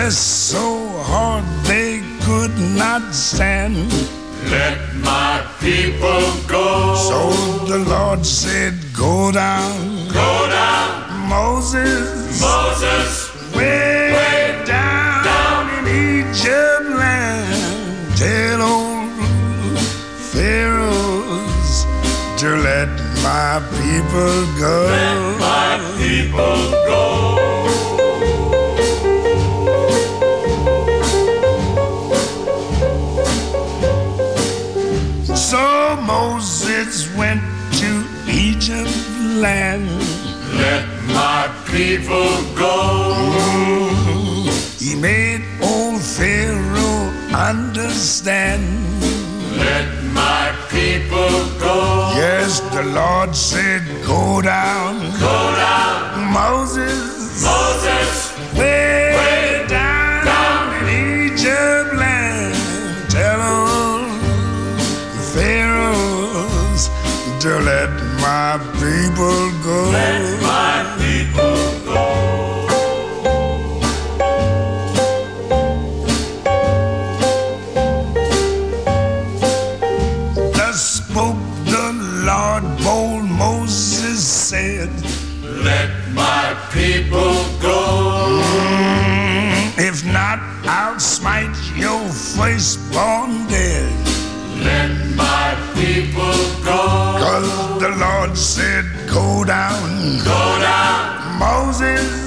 pressed so hard they could not stand. Let my people go. So the Lord said, go down. Go down. Moses, Moses, way down in Egypt land. Tell old Pharaohs to let my people go. let my people go. So Moses went to Egypt land. Let my people go. He made old Pharaoh understand. Let my people go. Yes, the Lord said, go down. Go down. Moses, Moses, way down in Egypt land. Tell them Pharaohs to let my people go. let my people go. Thus spoke the Lord, bold Moses said, Let my people go. if not, I'll smite your firstborn dead. Let my people go. 'Cause the Lord said, go down. Go down. Moses,